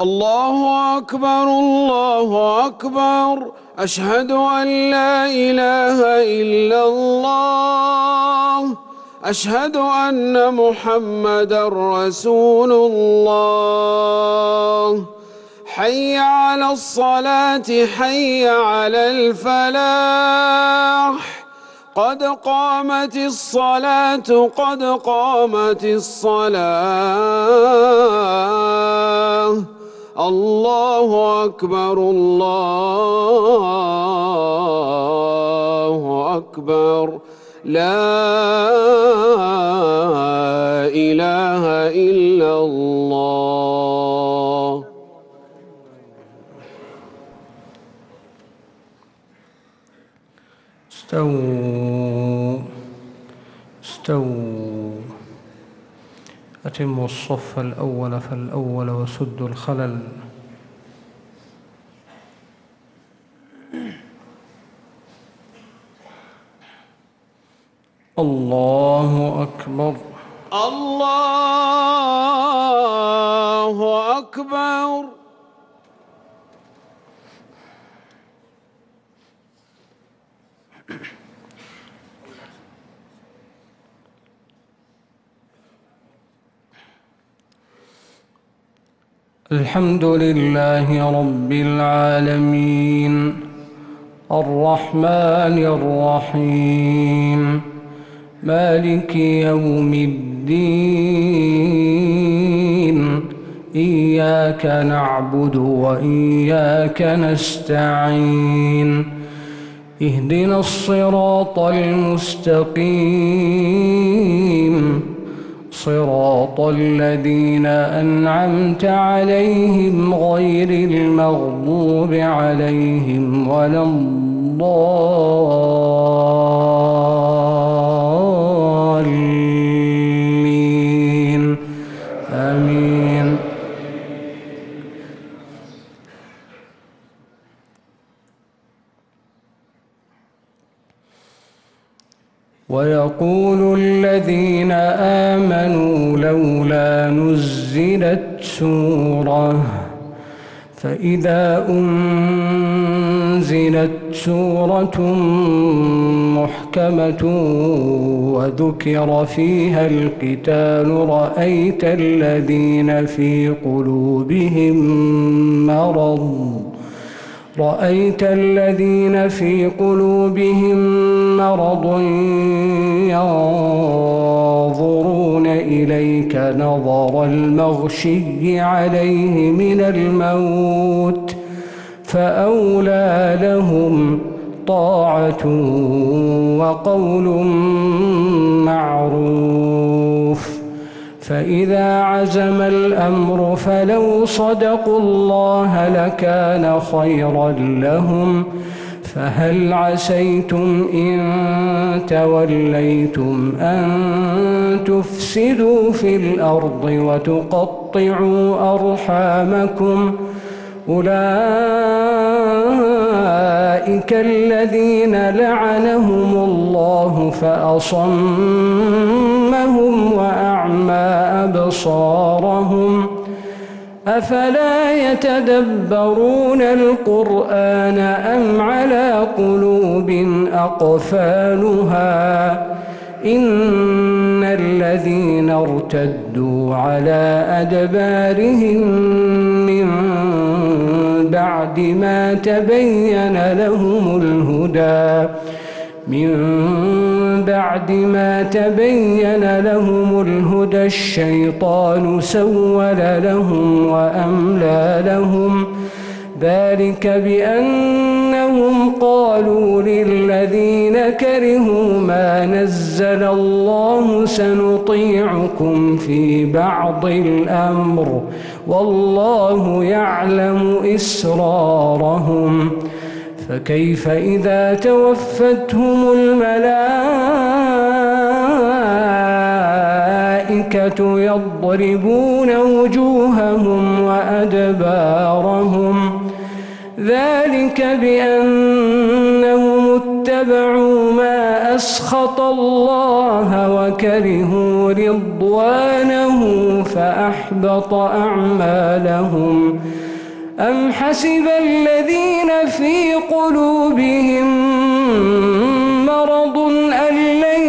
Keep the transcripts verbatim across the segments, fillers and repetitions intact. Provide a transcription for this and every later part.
الله أكبر الله أكبر أشهد أن لا إله إلا الله أشهد أن محمدًا رسول الله حي على الصلاة حي على الفلاح قد قامت الصلاة قد قامت الصلاة الله أكبر الله أكبر لا إله إلا الله. استووا استووا أتموا الصف الأول فالأول وسدوا الخلل. الله أكبر الله أكبر الحمد لله رب العالمين الرحمن الرحيم مالك يوم الدين إياك نعبد وإياك نستعين اهدنا الصراط المستقيم صراط الذين أنعمت عليهم غير المغضوب عليهم ولا الضالين آمين. ويقول الذين آمنوا لولا نزلت سورة فإذا أنزلت سورة محكمة وذكر فيها القتال رأيت الذين في قلوبهم مرض رأيت الذين في قلوبهم مرض ينظرون إليك نظر المغشي عليه من الموت فأولى لهم طاعة وقول معروف. فإذا عزم الأمر فلو صدقوا الله لكان خيرا لهم فهل عسيتم إن توليتم أن تفسدوا في الأرض وتقطعوا أرحامكم أولئك الذين لعنهم الله فأصمهم وأعمى أبصارهم أفلا يتدبرون القرآن أم على قلوب أقفالها إن الذين ارتدوا على أدبارهم من بعد ما تبين لهم الهدى من بعد ما تبين لهم الهدى الشيطان سول لهم وأملى لهم ذلك بأنهم قالوا للذين كرهوا ما نزل الله سنطيعكم في بعض الأمر والله يعلم إسرارهم فكيف إذا توفتهم الملائكة يضربون وجوههم وأدبارهم ذلك بأنهم اتبعوا ما أسخط الله وكرهوا رضوانه فأحبط أعمالهم. أم حسب الذين في قلوبهم مرض أن لن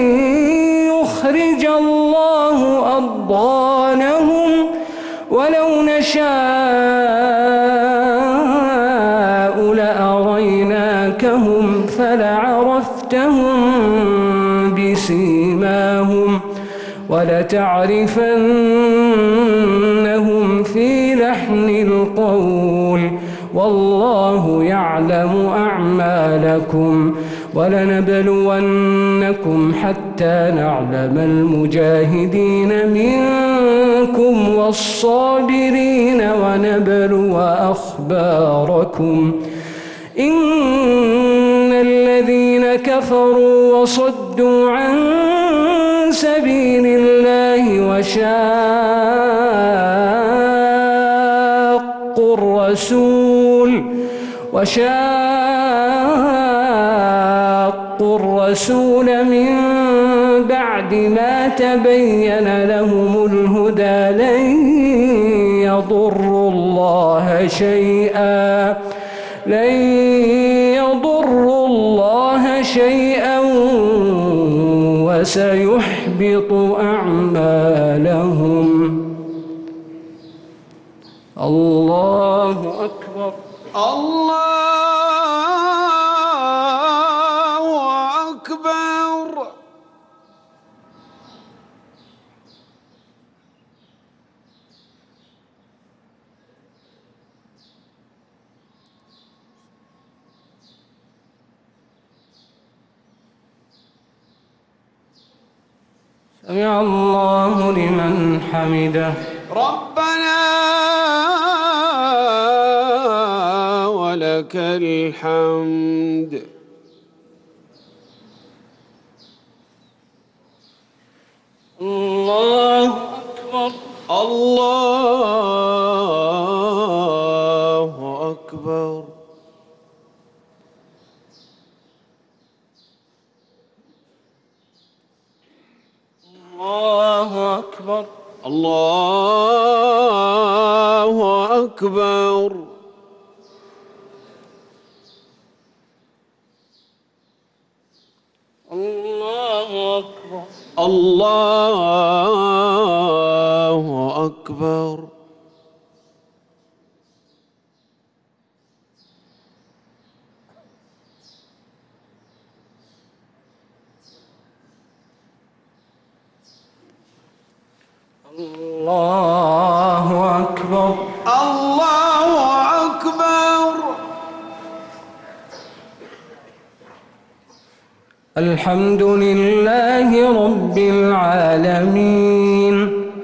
يخرج الله أضغانهم ولو نشاء لأريناكهم فلعرفتهم بسيماهم ولتعرفنهم في لحن القول والله يعلم أعمالكم ولنبلونكم حتى نعلم المجاهدين منكم والصابرين ونبلو أخباركم. إن الذين كفروا وصدوا عن سبيل الله وشاقوا الرسول وشاقوا الرسول من بعد ما تبين لهم الهدى لن يضروا الله شيئا لن يضروا الله شيئا وسيحبط أعمالهم. الله أكبر. الله أكبر. سمع الله لمن حمده. ربنا ولك الحمد. الله أكبر. الله أكبر. الله أكبر. الله أكبر. الله أكبر. الله أكبر. الله أكبر. الله أكبر. الحمد لله رب العالمين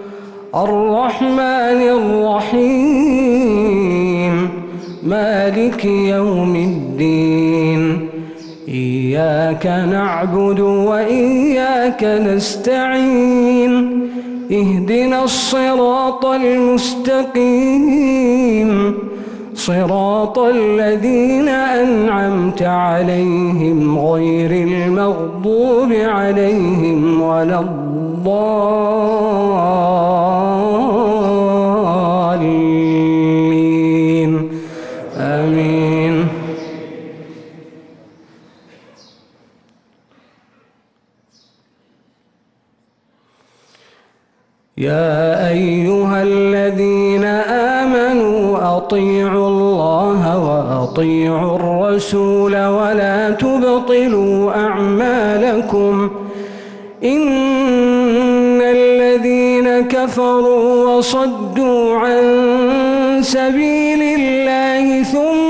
الرحمن الرحيم مالك يوم الدين إياك نعبد وإياك نستعين اهدنا الصراط المستقيم صراط الذين أنعمت عليهم غير المغضوب عليهم ولا الضالين آمين. يا أيها الذين آمنوا أطيعوا الله وأطيعوا الرسول ولا تبطلوا أعمالكم إن الذين كفروا وصدوا عن سبيل الله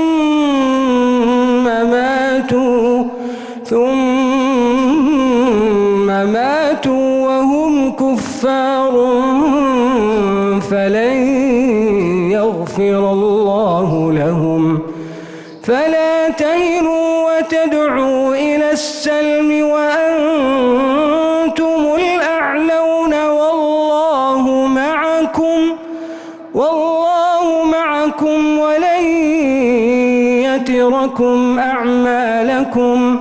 ثم ماتوا ثم ماتوا وهم كفار فلن يغفر الله لهم فلا تهنوا وتدعوا إلى السلم وأنتم الأعلون والله معكم والله معكم ولن أجوركم أعمالكم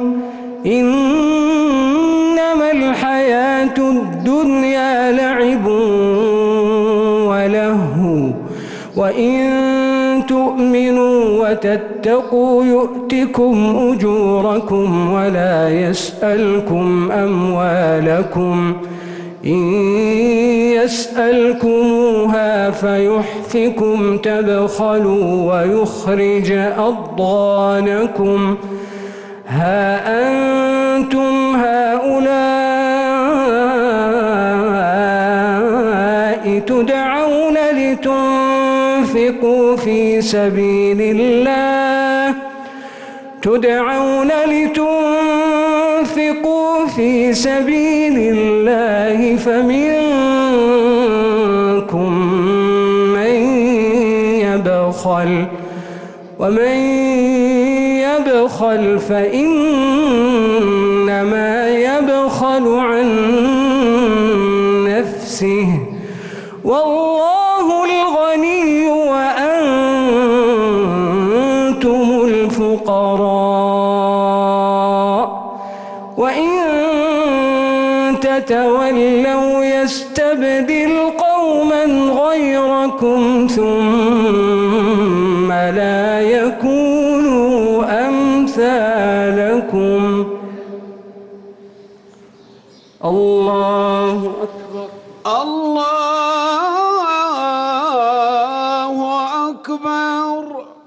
إنما الحياة الدنيا لعب ولهو وإن تؤمنوا وتتقوا يؤتكم أجوركم ولا يسألكم أموالكم إن يسألكموها فيحفكم تبخلوا ويخرج أضغانكم ها أنتم هؤلاء تدعون لتنفقوا في سبيل الله تدعون لتنفقوا في سبيل الله فمنكم من يبخل ومن يبخل فإنما يبخل عن نفسه والله الغني وأنتم الفقراء وإن تتولوا يستبدل قوما غيركم ثم لا يكونوا أمثالكم. الله أكبر. الله أكبر.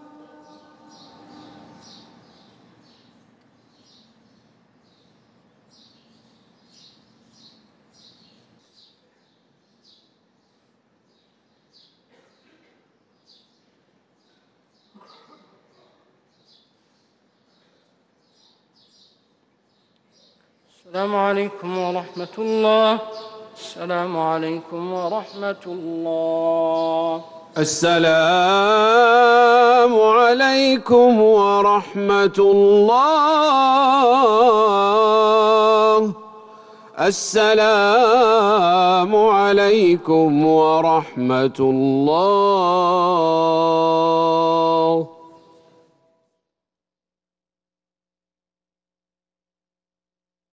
السلام عليكم ورحمة الله. السلام عليكم ورحمة الله. السلام عليكم ورحمة الله. السلام عليكم ورحمة الله.